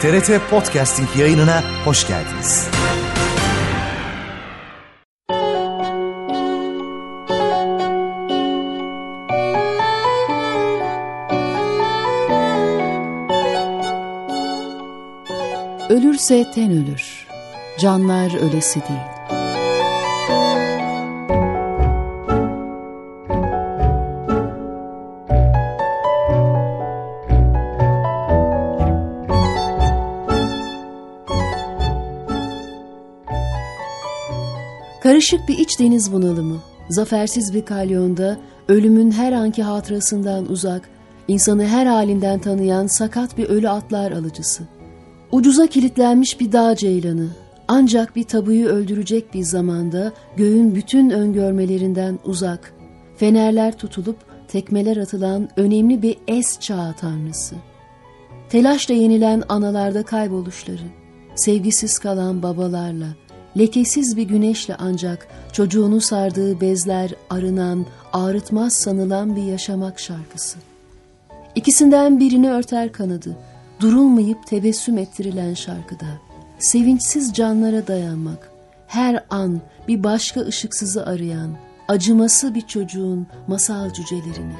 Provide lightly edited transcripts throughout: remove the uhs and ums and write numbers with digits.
TRT Podcasting yayınına hoş geldiniz. Ölürse ten ölür, canlar ölesi değil. Karışık bir iç deniz bunalımı, zafersiz bir kalyonda, ölümün her anki hatırasından uzak, insanı her halinden tanıyan sakat bir ölü atlar alıcısı. Ucuza kilitlenmiş bir dağ ceylanı, ancak bir tabuyu öldürecek bir zamanda göğün bütün öngörmelerinden uzak, fenerler tutulup tekmeler atılan önemli bir es çağı tanrısı. Telaşla yenilen analarda kayboluşları, sevgisiz kalan babalarla, lekesiz bir güneşle ancak çocuğunu sardığı bezler arınan, ağrıtmaz sanılan bir yaşamak şarkısı. İkisinden birini örter kanadı, durulmayıp tebessüm ettirilen şarkıda, sevinçsiz canlara dayanmak, her an bir başka ışıksızı arayan, acıması bir çocuğun masal cücelerini.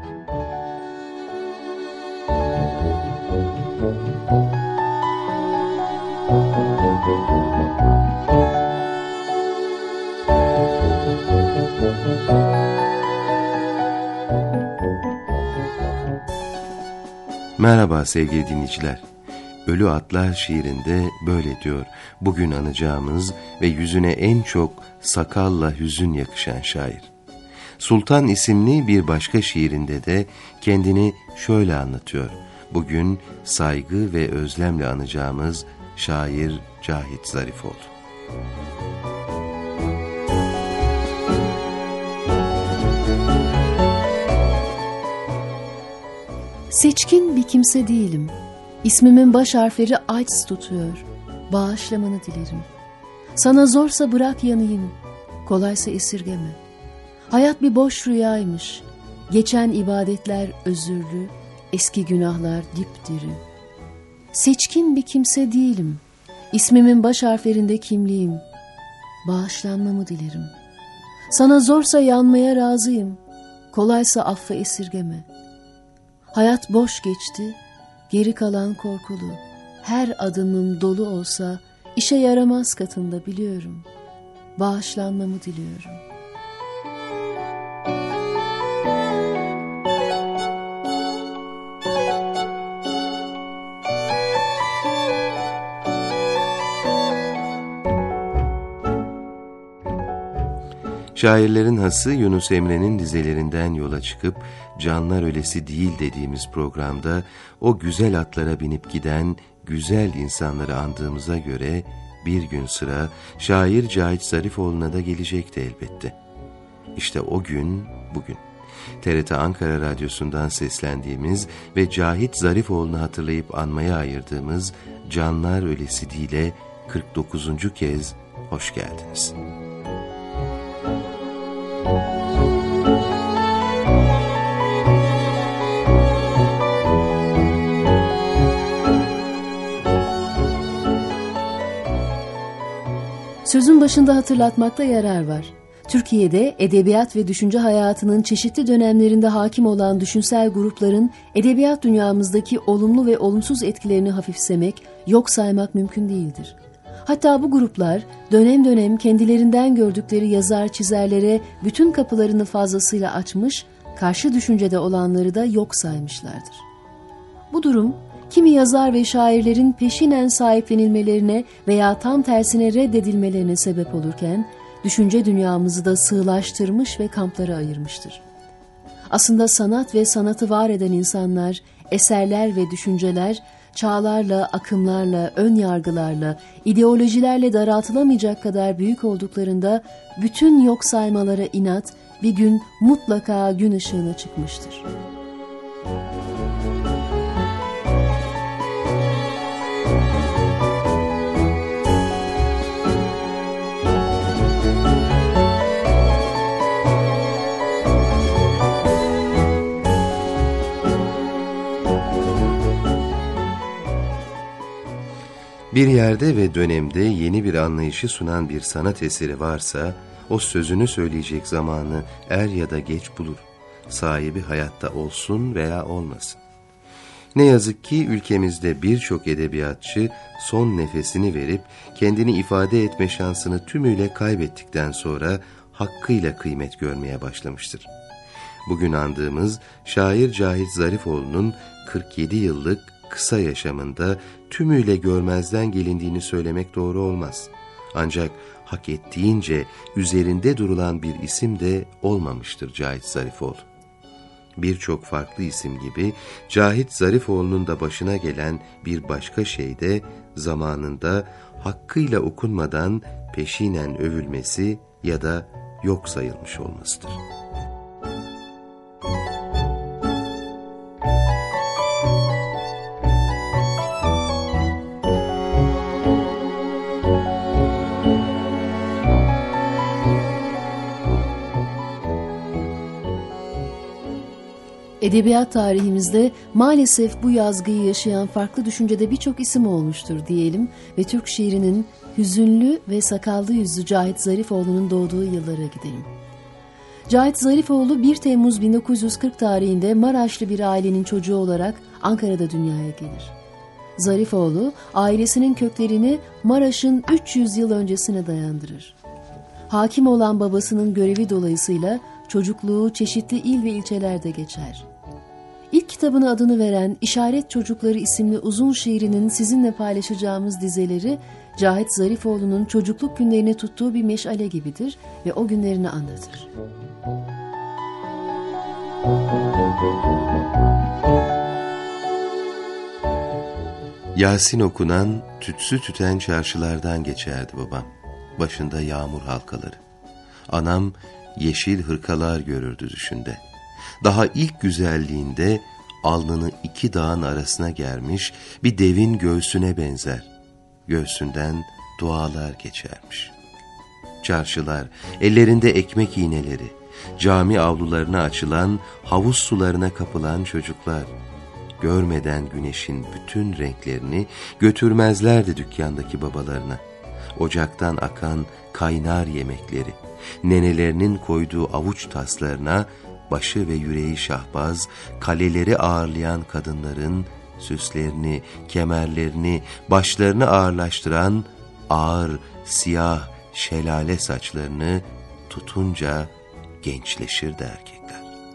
Merhaba sevgili dinleyiciler. Ölü Atlar şiirinde böyle diyor bugün anacağımız ve yüzüne en çok sakalla hüzün yakışan şair. Sultan isimli bir başka şiirinde de kendini şöyle anlatıyor. Bugün saygı ve özlemle anacağımız şair Cahit Zarifoğlu. Seçkin bir kimse değilim. İsmimin baş harfleri Aits tutuyor. Bağışlamanı dilerim. Sana zorsa bırak yanayım. Kolaysa esirgeme. Hayat bir boş rüyaymış. Geçen ibadetler özürlü, eski günahlar dipdiri. Seçkin bir kimse değilim. İsmimin baş harflerinde kimliğim. Bağışlanmamı dilerim. Sana zorsa yanmaya razıyım. Kolaysa affı esirgeme. Hayat boş geçti, geri kalan korkulu. Her adımım dolu olsa işe yaramaz katında biliyorum. Bağışlanmamı diliyorum. Şairlerin hası Yunus Emre'nin dizelerinden yola çıkıp canlar ölesi değil dediğimiz programda o güzel atlara binip giden güzel insanları andığımıza göre bir gün sıra şair Cahit Zarifoğlu'na da gelecekti elbette. İşte o gün bugün. TRT Ankara Radyosu'ndan seslendiğimiz ve Cahit Zarifoğlu'nu hatırlayıp anmaya ayırdığımız Canlar Ölesi Değil'e 49. kez hoş geldiniz. Sözün başında hatırlatmakta yarar var. Türkiye'de edebiyat ve düşünce hayatının çeşitli dönemlerinde hakim olan düşünsel grupların edebiyat dünyamızdaki olumlu ve olumsuz etkilerini hafifsemek, yok saymak mümkün değildir. Hatta bu gruplar dönem dönem kendilerinden gördükleri yazar çizerlere bütün kapılarını fazlasıyla açmış, karşı düşüncede olanları da yok saymışlardır. Bu durum, kimi yazar ve şairlerin peşinen sahiplenilmelerine veya tam tersine reddedilmelerine sebep olurken, düşünce dünyamızı da sığlaştırmış ve kamplara ayırmıştır. Aslında sanat ve sanatı var eden insanlar, eserler ve düşünceler, çağlarla, akımlarla, ön yargılarla, ideolojilerle daraltılamayacak kadar büyük olduklarında, bütün yok saymalara inat, bir gün mutlaka gün ışığına çıkmıştır. Bir yerde ve dönemde yeni bir anlayışı sunan bir sanat eseri varsa, o sözünü söyleyecek zamanı er ya da geç bulur. Sahibi hayatta olsun veya olmasın. Ne yazık ki ülkemizde birçok edebiyatçı son nefesini verip kendini ifade etme şansını tümüyle kaybettikten sonra hakkıyla kıymet görmeye başlamıştır. Bugün andığımız şair Cahit Zarifoğlu'nun 47 yıllık kısa yaşamında tümüyle görmezden gelindiğini söylemek doğru olmaz. Ancak hak ettiğince üzerinde durulan bir isim de olmamıştır Cahit Zarifoğlu. Birçok farklı isim gibi Cahit Zarifoğlu'nun da başına gelen bir başka şey de zamanında hakkıyla okunmadan peşinen övülmesi ya da yok sayılmış olmasıdır. Edebiyat tarihimizde maalesef bu yazgıyı yaşayan farklı düşüncede birçok isim olmuştur diyelim ve Türk şiirinin hüzünlü ve sakallı yüzlü Cahit Zarifoğlu'nun doğduğu yıllara gidelim. Cahit Zarifoğlu 1 Temmuz 1940 tarihinde Maraşlı bir ailenin çocuğu olarak Ankara'da dünyaya gelir. Zarifoğlu ailesinin köklerini Maraş'ın 300 yıl öncesine dayandırır. Hakim olan babasının görevi dolayısıyla çocukluğu çeşitli il ve ilçelerde geçer. İlk kitabına adını veren İşaret Çocukları isimli uzun şiirinin sizinle paylaşacağımız dizeleri Cahit Zarifoğlu'nun çocukluk günlerini tuttuğu bir meşale gibidir ve o günlerini anlatır. Yasin okunan, tütsü tüten çarşılardan geçerdi babam. Başında yağmur halkaları. Anam yeşil hırkalar görürdü düşünde. Daha ilk güzelliğinde alnını 2 dağın arasına germiş bir devin göğsüne benzer. Göğsünden dualar geçermiş. Çarşılar, ellerinde ekmek iğneleri, cami avlularına açılan, havuz sularına kapılan çocuklar. Görmeden güneşin bütün renklerini götürmezlerdi dükkandaki babalarına. Ocaktan akan kaynar yemekleri, nenelerinin koyduğu avuç taslarına başı ve yüreği şahbaz, kaleleri ağırlayan kadınların süslerini, kemerlerini, başlarını ağırlaştıran ağır, siyah, şelale saçlarını tutunca gençleşirdi erkekler.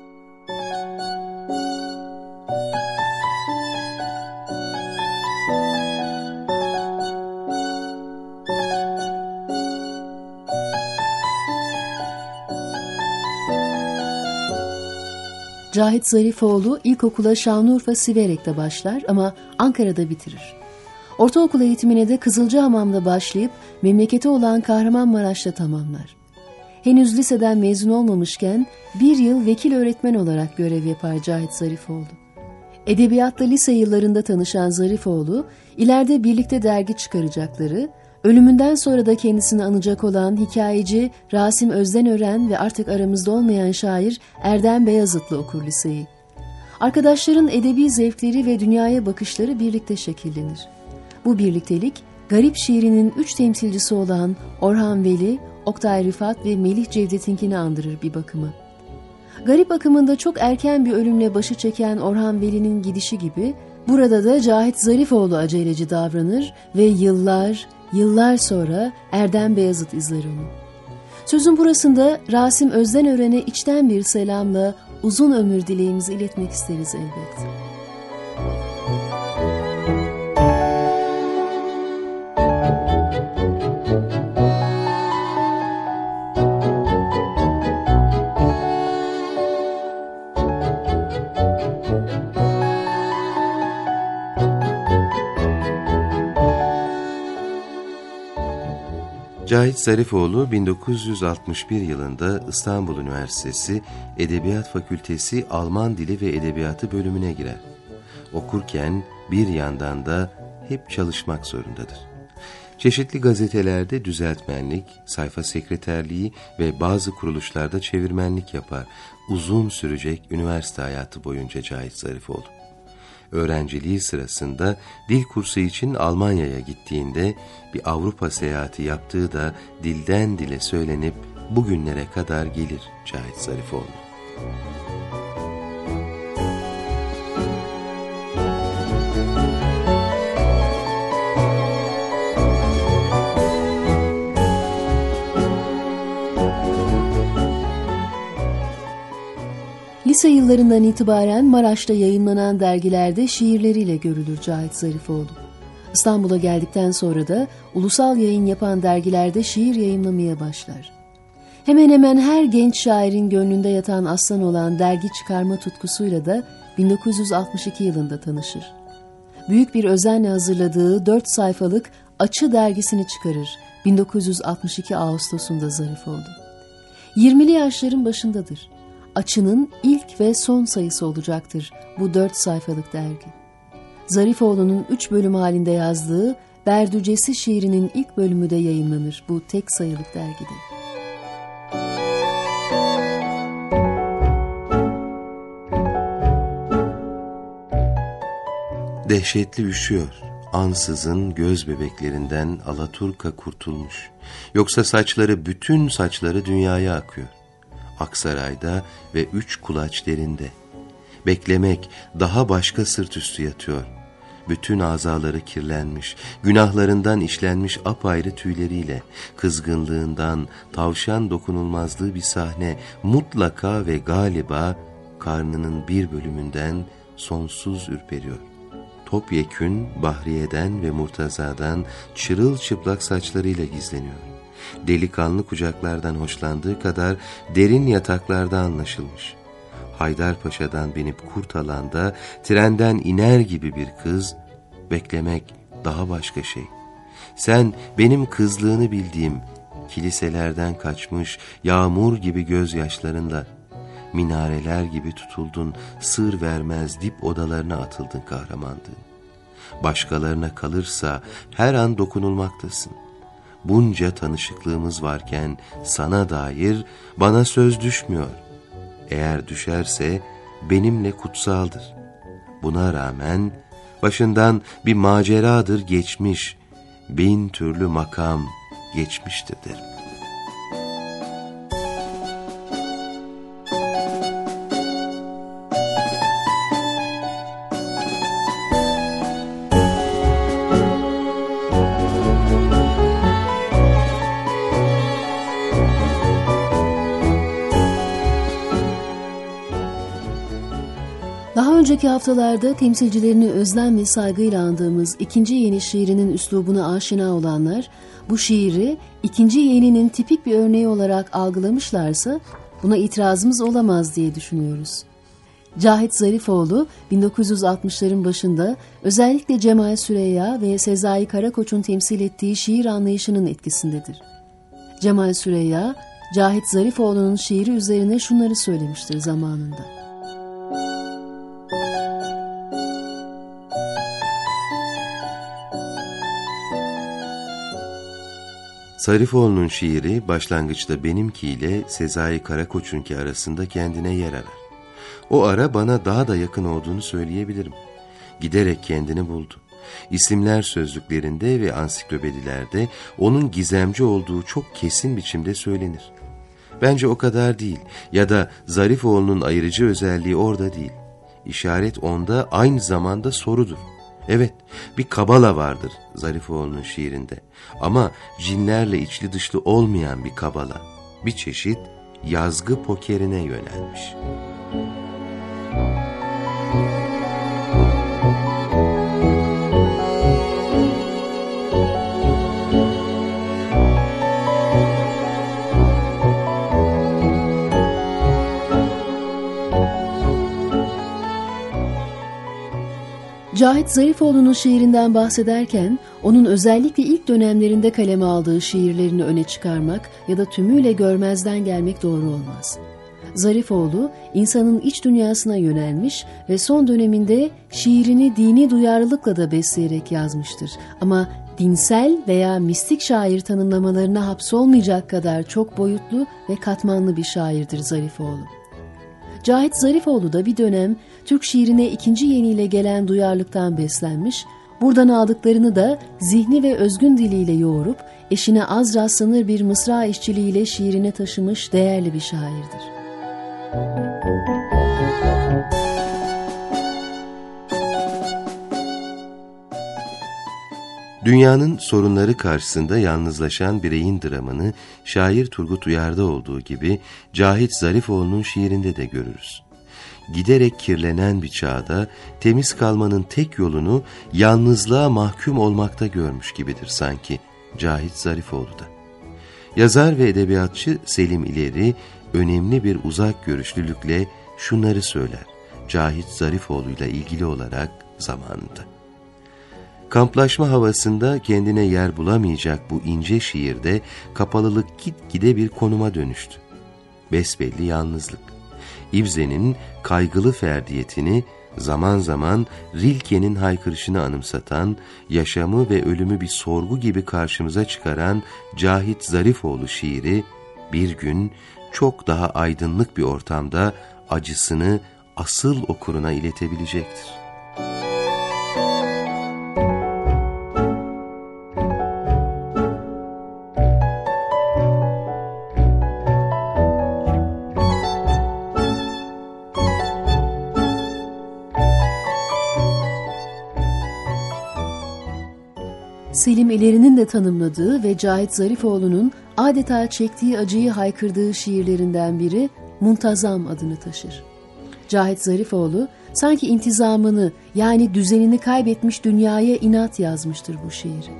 Cahit Zarifoğlu ilkokula Şanlıurfa Siverek'te başlar ama Ankara'da bitirir. Ortaokul eğitimine de Kızılcahamam'da başlayıp memleketi olan Kahramanmaraş'ta tamamlar. Henüz liseden mezun olmamışken 1 yıl vekil öğretmen olarak görev yapar Cahit Zarifoğlu. Edebiyatta lise yıllarında tanışan Zarifoğlu, ileride birlikte dergi çıkaracakları, ölümünden sonra da kendisini anacak olan hikayeci Rasim Özdenören ve artık aramızda olmayan şair Erdem Beyazıt'la okur liseyi. Arkadaşların edebi zevkleri ve dünyaya bakışları birlikte şekillenir. Bu birliktelik, garip şiirinin 3 temsilcisi olan Orhan Veli, Oktay Rıfat ve Melih Cevdet'inkini andırır bir bakıma. Garip akımında çok erken bir ölümle başı çeken Orhan Veli'nin gidişi gibi, burada da Cahit Zarifoğlu aceleci davranır ve yıllar sonra Erdem Beyazıt izler onu. Sözün burasında Rasim Özdenören'e içten bir selamla uzun ömür dileğimizi iletmek isteriz elbet. Cahit Zarifoğlu 1961 yılında İstanbul Üniversitesi Edebiyat Fakültesi Alman Dili ve Edebiyatı bölümüne girer. Okurken bir yandan da hep çalışmak zorundadır. Çeşitli gazetelerde düzeltmenlik, sayfa sekreterliği ve bazı kuruluşlarda çevirmenlik yapar. Uzun sürecek üniversite hayatı boyunca Cahit Zarifoğlu. Öğrenciliği sırasında dil kursu için Almanya'ya gittiğinde bir Avrupa seyahati yaptığı da dilden dile söylenip bugünlere kadar gelir Cahit Zarifoğlu. Lise yıllarından itibaren Maraş'ta yayımlanan dergilerde şiirleriyle görülür Cahit Zarifoğlu. İstanbul'a geldikten sonra da ulusal yayın yapan dergilerde şiir yayımlamaya başlar. Hemen hemen her genç şairin gönlünde yatan aslan olan dergi çıkarma tutkusuyla da 1962 yılında tanışır. Büyük bir özenle hazırladığı 4 sayfalık Açı dergisini çıkarır 1962 Ağustos'unda Zarifoğlu. 20'li yaşların başındadır. Açı'nın ilk ve son sayısı olacaktır bu 4 sayfalık dergi. Zarifoğlu'nun 3 bölüm halinde yazdığı Berdücesi şiirinin ilk bölümü de yayınlanır bu tek sayılık dergide. Dehşetli üşüyor, ansızın göz bebeklerinden alaturka kurtulmuş. Yoksa saçları, bütün saçları dünyaya akıyor. Aksaray'da ve 3 kulaç derinde. Beklemek daha başka sırt üstü yatıyor. Bütün azaları kirlenmiş, günahlarından işlenmiş apayrı tüyleriyle, kızgınlığından, tavşan dokunulmazlığı bir sahne mutlaka ve galiba karnının bir bölümünden sonsuz ürperiyor. Topyekün Bahriye'den ve Murtaza'dan çırılçıplak saçlarıyla gizleniyor. Delikanlı kucaklardan hoşlandığı kadar derin yataklarda anlaşılmış. Haydarpaşa'dan binip Kurtalan'da trenden iner gibi bir kız, beklemek daha başka şey. Sen benim kızlığını bildiğim kiliselerden kaçmış yağmur gibi gözyaşlarınla, minareler gibi tutuldun, sır vermez dip odalarına atıldın kahramandığın. Başkalarına kalırsa her an dokunulmaktasın. Bunca tanışıklığımız varken sana dair bana söz düşmüyor. Eğer düşerse benimle kutsaldır. Buna rağmen başından bir maceradır geçmiş, 1000 türlü makam geçmiştir derim. Daha önceki haftalarda temsilcilerini özlem ve saygıyla andığımız ikinci yeni şiirinin üslubuna aşina olanlar, bu şiiri ikinci yeninin tipik bir örneği olarak algılamışlarsa buna itirazımız olamaz diye düşünüyoruz. Cahit Zarifoğlu 1960'ların başında özellikle Cemal Süreyya ve Sezai Karakoç'un temsil ettiği şiir anlayışının etkisindedir. Cemal Süreyya, Cahit Zarifoğlu'nun şiiri üzerine şunları söylemiştir zamanında. Zarifoğlu'nun şiiri başlangıçta benimkiyle Sezai Karakoç'unki arasında kendine yer arar. O ara bana daha da yakın olduğunu söyleyebilirim. Giderek kendini buldu. İsimler sözlüklerinde ve ansiklopedilerde onun gizemci olduğu çok kesin biçimde söylenir. Bence o kadar değil ya da Zarifoğlu'nun ayırıcı özelliği orada değil. İşaret onda aynı zamanda sorudur. Evet, bir kabala vardır Zarifoğlu'nun şiirinde ama cinlerle içli dışlı olmayan bir kabala, bir çeşit yazgı pokerine yönelmiş. Cahit Zarifoğlu'nun şiirinden bahsederken onun özellikle ilk dönemlerinde kaleme aldığı şiirlerini öne çıkarmak ya da tümüyle görmezden gelmek doğru olmaz. Zarifoğlu insanın iç dünyasına yönelmiş ve son döneminde şiirini dini duyarlılıkla da besleyerek yazmıştır. Ama dinsel veya mistik şair tanımlamalarına hapsolmayacak kadar çok boyutlu ve katmanlı bir şairdir Zarifoğlu. Cahit Zarifoğlu da bir dönem Türk şiirine ikinci yeniyle gelen duyarlılıktan beslenmiş, buradan aldıklarını da zihni ve özgün diliyle yoğurup eşine az rastlanır bir mısra işçiliğiyle şiirine taşımış değerli bir şairdir. Dünyanın sorunları karşısında yalnızlaşan bireyin dramını şair Turgut Uyar'da olduğu gibi Cahit Zarifoğlu'nun şiirinde de görürüz. Giderek kirlenen bir çağda temiz kalmanın tek yolunu yalnızlığa mahkum olmakta görmüş gibidir sanki Cahit Zarifoğlu da. Yazar ve edebiyatçı Selim İleri önemli bir uzak görüşlülükle şunları söyler Cahit Zarifoğlu'yla ilgili olarak zamanında. Kamplaşma havasında kendine yer bulamayacak bu ince şiirde kapalılık gitgide bir konuma dönüştü. Besbelli yalnızlık. İbsen'in kaygılı ferdiyetini zaman zaman Rilke'nin haykırışını anımsatan, yaşamı ve ölümü bir sorgu gibi karşımıza çıkaran Cahit Zarifoğlu şiiri bir gün çok daha aydınlık bir ortamda acısını asıl okuruna iletebilecektir. Selim İleri'nin de tanımladığı ve Cahit Zarifoğlu'nun adeta çektiği acıyı haykırdığı şiirlerinden biri Muntazam adını taşır. Cahit Zarifoğlu sanki intizamını yani düzenini kaybetmiş dünyaya inat yazmıştır bu şiiri.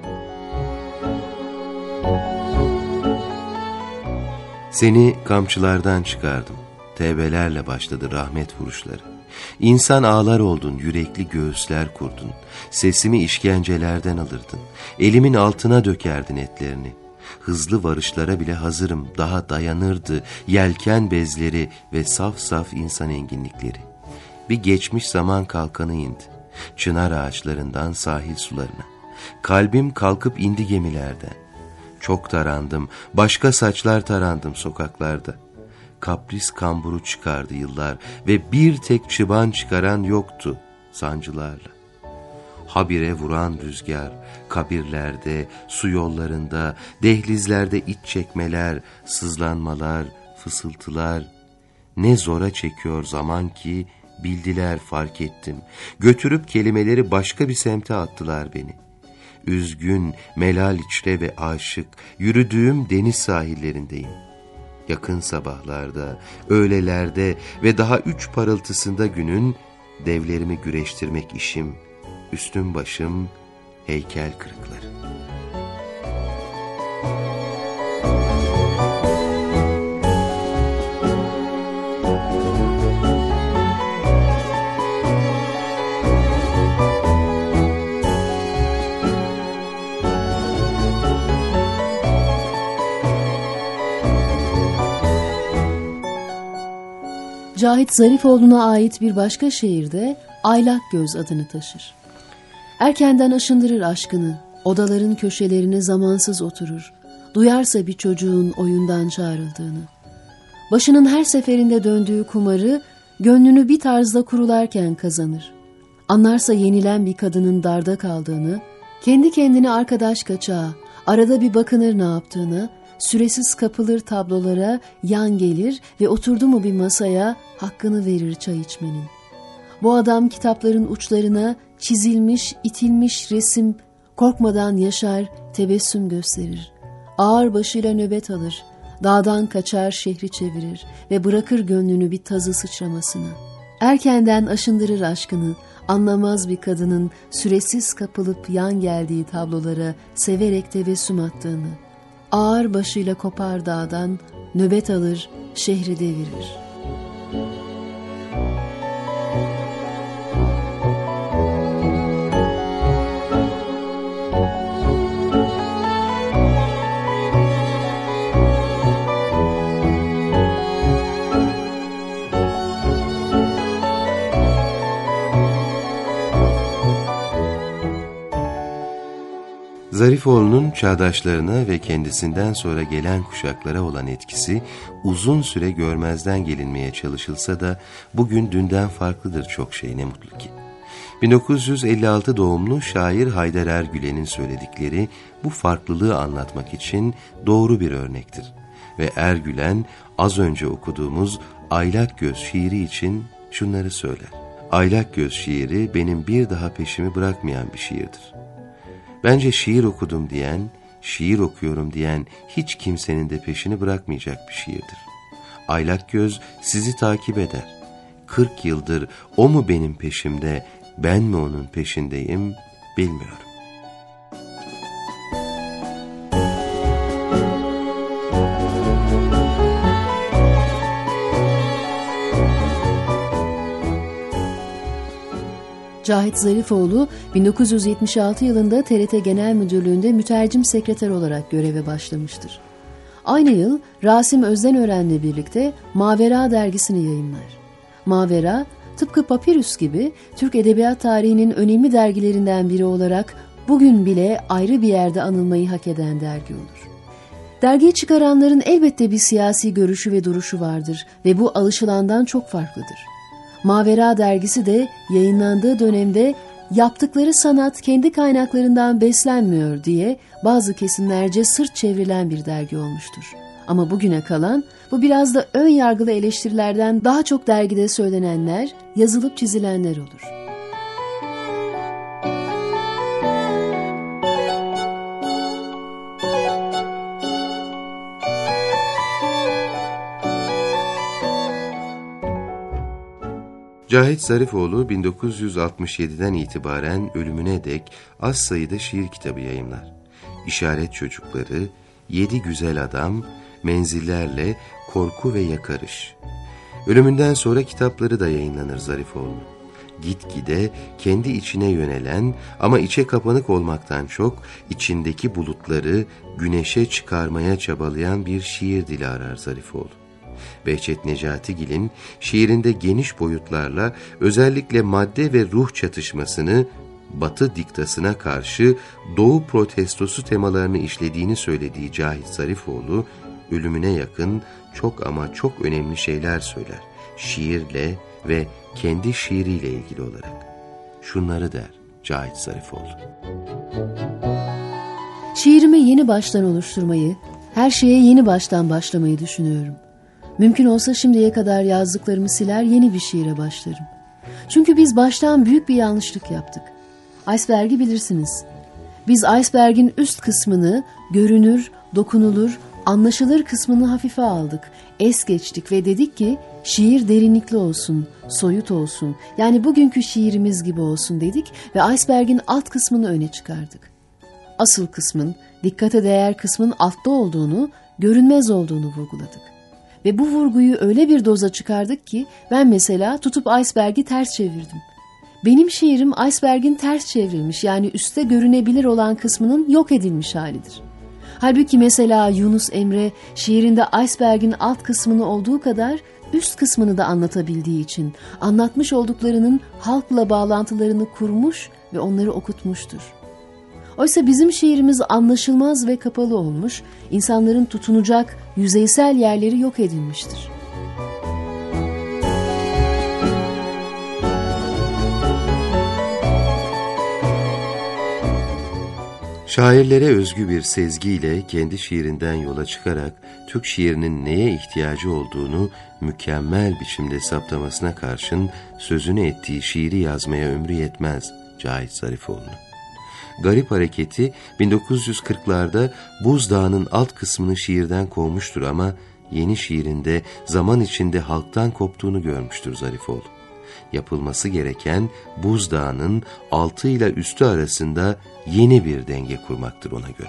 Seni kamçılardan çıkardım, tevbelerle başladı rahmet vuruşları. İnsan ağlar oldun, yürekli göğüsler kurdun. Sesimi işkencelerden alırdın. Elimin altına dökerdin etlerini. Hızlı varışlara bile hazırım, daha dayanırdı yelken bezleri ve saf saf insan enginlikleri. Bir geçmiş zaman kalkanı indi. Çınar ağaçlarından sahil sularına. Kalbim kalkıp indi gemilerden. Çok tarandım, başka saçlar tarandım sokaklarda. Kapris kamburu çıkardı yıllar ve bir tek çıban çıkaran yoktu sancılarla. Habire vuran rüzgar, kabirlerde, su yollarında, dehlizlerde iç çekmeler, sızlanmalar, fısıltılar. Ne zora çekiyor zaman ki bildiler fark ettim. Götürüp kelimeleri başka bir semte attılar beni. Üzgün, melal içre ve aşık, yürüdüğüm deniz sahillerindeyim. Yakın sabahlarda, öğlelerde ve daha 3 parıltısında günün devlerimi güreştirmek işim, üstüm başım heykel kırıkları. Cahit Zarifoğlu'na ait bir başka şiirde Aylak Göz adını taşır. Erkenden aşındırır aşkını, odaların köşelerine zamansız oturur. Duyarsa bir çocuğun oyundan çağrıldığını. Başının her seferinde döndüğü kumarı, gönlünü bir tarzda kurularken kazanır. Anlarsa yenilen bir kadının darda kaldığını, kendi kendine arkadaş kaçağı, arada bir bakınır ne yaptığını, süresiz kapılır tablolara, yan gelir ve oturdu mu bir masaya hakkını verir çay içmenin. Bu adam kitapların uçlarına çizilmiş, itilmiş resim, korkmadan yaşar, tebessüm gösterir. Ağır başıyla nöbet alır, dağdan kaçar şehri çevirir ve bırakır gönlünü bir tazı sıçramasına. Erkenden aşındırır aşkını, anlamaz bir kadının süresiz kapılıp yan geldiği tablolara severek tebessüm attığını. Ağır başıyla kopar dağdan, nöbet alır, şehri devirir. Zarifoğlu'nun çağdaşlarına ve kendisinden sonra gelen kuşaklara olan etkisi uzun süre görmezden gelinmeye çalışılsa da bugün dünden farklıdır çok şey, ne mutlu ki. 1956 doğumlu şair Haydar Ergülen'in söyledikleri bu farklılığı anlatmak için doğru bir örnektir. Ve Ergülen az önce okuduğumuz Aylak Göz şiiri için şunları söyler. Aylak Göz şiiri benim bir daha peşimi bırakmayan bir şiirdir. Bence şiir okudum diyen, şiir okuyorum diyen hiç kimsenin de peşini bırakmayacak bir şiirdir. Aylak Göz sizi takip eder. 40 yıldır o mu benim peşimde, ben mi onun peşindeyim bilmiyorum. Cahit Zarifoğlu 1976 yılında TRT Genel Müdürlüğü'nde mütercim sekreter olarak göreve başlamıştır. Aynı yıl Rasim Özdenören'le birlikte Mavera dergisini yayınlar. Mavera, tıpkı Papyrus gibi Türk edebiyat tarihinin önemli dergilerinden biri olarak bugün bile ayrı bir yerde anılmayı hak eden dergi olur. Dergiyi çıkaranların elbette bir siyasi görüşü ve duruşu vardır ve bu alışılandan çok farklıdır. Mavera dergisi de yayınlandığı dönemde yaptıkları sanat kendi kaynaklarından beslenmiyor diye bazı kesimlerce sırt çevrilen bir dergi olmuştur. Ama bugüne kalan bu biraz da ön yargılı eleştirilerden daha çok dergide söylenenler, yazılıp çizilenler olur. Cahit Zarifoğlu 1967'den itibaren ölümüne dek az sayıda şiir kitabı yayımlar. İşaret Çocukları, 7 Güzel Adam, Menzillerle, Korku ve Yakarış. Ölümünden sonra kitapları da yayınlanır Zarifoğlu'nun. Gitgide kendi içine yönelen ama içe kapanık olmaktan çok içindeki bulutları güneşe çıkarmaya çabalayan bir şiir dili arar Zarifoğlu. Behçet Necatigil'in şiirinde geniş boyutlarla özellikle madde ve ruh çatışmasını, Batı diktasına karşı Doğu protestosu temalarını işlediğini söylediği Cahit Zarifoğlu, ölümüne yakın çok ama çok önemli şeyler söyler. Şiirle ve kendi şiiriyle ilgili olarak. Şunları der Cahit Zarifoğlu. Şiirimi yeni baştan oluşturmayı, her şeye yeni baştan başlamayı düşünüyorum. Mümkün olsa şimdiye kadar yazdıklarımı siler, yeni bir şiire başlarım. Çünkü biz baştan büyük bir yanlışlık yaptık. Iceberg'i bilirsiniz. Biz iceberg'in üst kısmını, görünür, dokunulur, anlaşılır kısmını hafife aldık, es geçtik ve dedik ki şiir derinlikli olsun, soyut olsun, yani bugünkü şiirimiz gibi olsun dedik ve iceberg'in alt kısmını öne çıkardık. Asıl kısmın, dikkate değer kısmın altta olduğunu, görünmez olduğunu vurguladık. Ve bu vurguyu öyle bir doza çıkardık ki ben mesela tutup iceberg'i ters çevirdim. Benim şiirim iceberg'in ters çevrilmiş, yani üstte görünebilir olan kısmının yok edilmiş halidir. Halbuki mesela Yunus Emre şiirinde iceberg'in alt kısmını olduğu kadar üst kısmını da anlatabildiği için anlatmış olduklarının halkla bağlantılarını kurmuş ve onları okutmuştur. Oysa bizim şiirimiz anlaşılmaz ve kapalı olmuş, insanların tutunacak yüzeysel yerleri yok edilmiştir. Şairlere özgü bir sezgiyle kendi şiirinden yola çıkarak Türk şiirinin neye ihtiyacı olduğunu mükemmel biçimde saptamasına karşın sözünü ettiği şiiri yazmaya ömrü yetmez Cahit Zarifoğlu'nun. Garip Hareketi 1940'larda Buzdağı'nın alt kısmını şiirden kovmuştur ama yeni şiirinde zaman içinde halktan koptuğunu görmüştür Zarifoğlu. Yapılması gereken Buzdağı'nın altı ile üstü arasında yeni bir denge kurmaktır ona göre.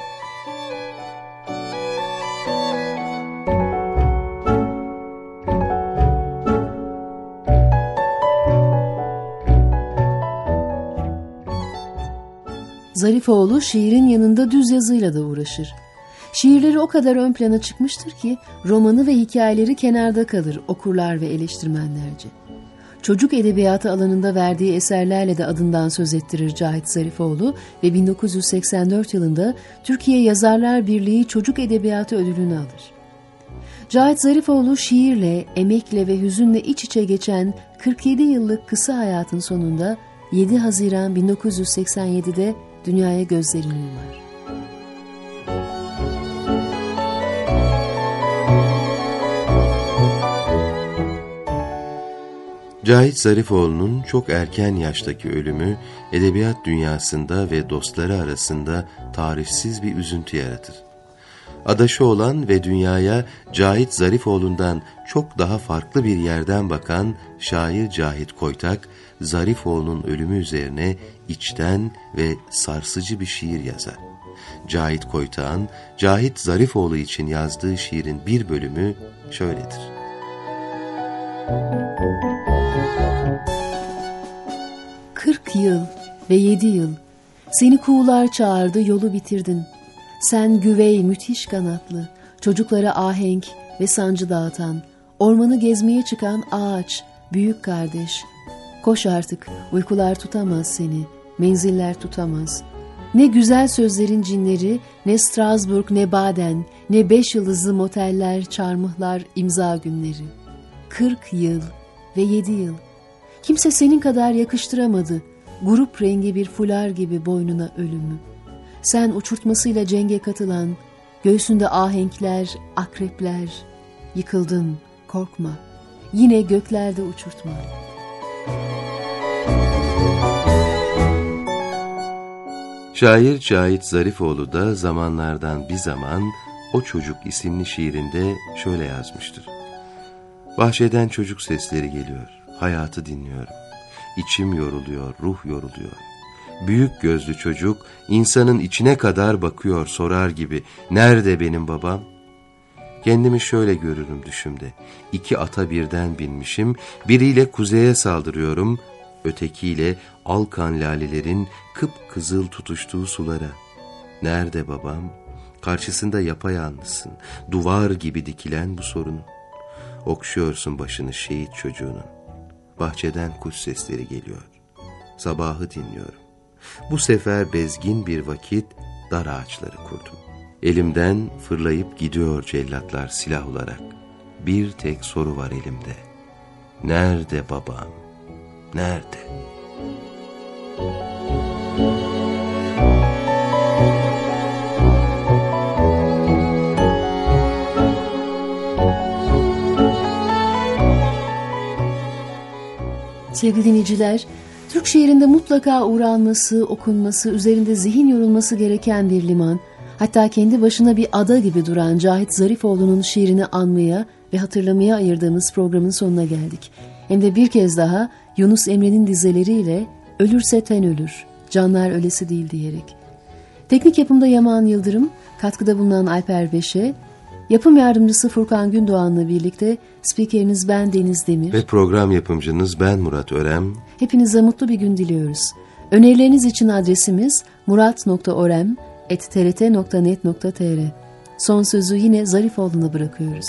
Zarifoğlu şiirin yanında düz yazıyla da uğraşır. Şiirleri o kadar ön plana çıkmıştır ki romanı ve hikayeleri kenarda kalır okurlar ve eleştirmenlerce. çocuk edebiyatı alanında verdiği eserlerle de adından söz ettirir Cahit Zarifoğlu ve 1984 yılında Türkiye Yazarlar Birliği Çocuk Edebiyatı Ödülünü alır. Cahit Zarifoğlu şiirle, emekle ve hüzünle iç içe geçen 47 yıllık kısa hayatın sonunda 7 Haziran 1987'de dünyaya gözlerini yumar. Cahit Zarifoğlu'nun çok erken yaştaki ölümü edebiyat dünyasında ve dostları arasında tarifsiz bir üzüntü yaratır. Adaşı olan ve dünyaya Cahit Zarifoğlu'ndan çok daha farklı bir yerden bakan şair Cahit Koytak, Zarifoğlu'nun ölümü üzerine içten ve sarsıcı bir şiir yazar. Cahit Koytak'ın Cahit Zarifoğlu için yazdığı şiirin bir bölümü şöyledir. Yıl ve 7 yıl seni kuğular çağırdı, yolu bitirdin. Sen güvey müthiş kanatlı, çocuklara ahenk ve sancı dağıtan, ormanı gezmeye çıkan ağaç, büyük kardeş. Koş artık, uykular tutamaz seni, menziller tutamaz. Ne güzel sözlerin cinleri, ne Strasbourg, ne Baden, ne 5 yıldızlı moteller, çarmıhlar, imza günleri. 40 yıl ve 7 yıl. Kimse senin kadar yakıştıramadı, grup rengi bir fular gibi boynuna ölümü. Sen uçurtmasıyla cenge katılan, göğsünde ahenkler, akrepler. Yıkıldın, korkma, yine göklerde uçurtma. Şair Cahit Zarifoğlu da zamanlardan bir zaman O Çocuk isimli şiirinde şöyle yazmıştır. Bahçeden çocuk sesleri geliyor, hayatı dinliyorum. İçim yoruluyor, ruh yoruluyor. Büyük gözlü çocuk insanın içine kadar bakıyor, sorar gibi, nerede benim babam? Kendimi şöyle görürüm düşümde. 2 ata birden binmişim, biriyle kuzeye saldırıyorum, ötekiyle alkan lalelerin kıpkızıl tutuştuğu sulara. Nerede babam? Karşısında yapayalnızsın, duvar gibi dikilen bu sorunu. Okşuyorsun başını şehit çocuğunun. Bahçeden kuş sesleri geliyor. Sabahı dinliyorum. Bu sefer bezgin bir vakit dar ağaçları kurdum. Elimden fırlayıp gidiyor cellatlar silah olarak. Bir tek soru var elimde. Nerede babam? Nerede? Sevgili dinleyiciler, Türk şiirinde mutlaka uğranması, okunması, üzerinde zihin yorulması gereken bir liman, hatta kendi başına bir ada gibi duran Cahit Zarifoğlu'nun şiirini anmaya ve hatırlamaya ayırdığımız programın sonuna geldik. Hem de bir kez daha Yunus Emre'nin dizeleriyle "Ölürse ten ölür, canlar ölesi değil" diyerek. Teknik yapımda Yaman Yıldırım, katkıda bulunan Alper Beşe, yapım yardımcısı Furkan Gündoğan'la birlikte spikeriniz ben Deniz Demir ve program yapımcınız ben Murat Örem. Hepinize mutlu bir gün diliyoruz. Önerileriniz için adresimiz murat.orem@trt.net.tr. Son sözü yine Zarifoğlu'na bırakıyoruz.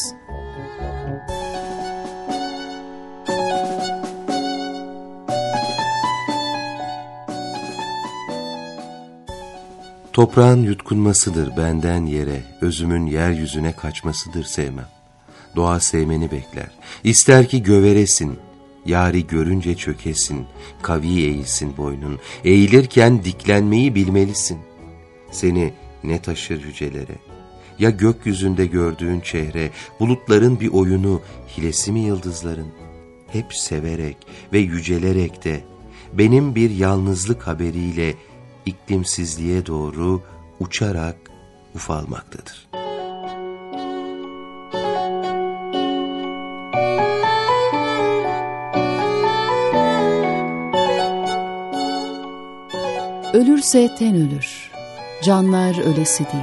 Toprağın yutkunmasıdır benden yere, özümün yeryüzüne kaçmasıdır sevmem. Doğa sevmeni bekler, ister ki göveresin, yari görünce çökesin, kavi eğilsin boynun, eğilirken diklenmeyi bilmelisin. Seni ne taşır yücelere, ya gökyüzünde gördüğün çehre, bulutların bir oyunu, hilesi mi yıldızların? Hep severek ve yücelerek de, benim bir yalnızlık haberiyle, iklimsizliğe doğru uçarak ufalmaktadır. Ölürse ten ölür, canlar ölesi değil.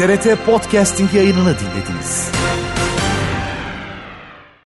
TRT Podcasting yayınını dinlediniz.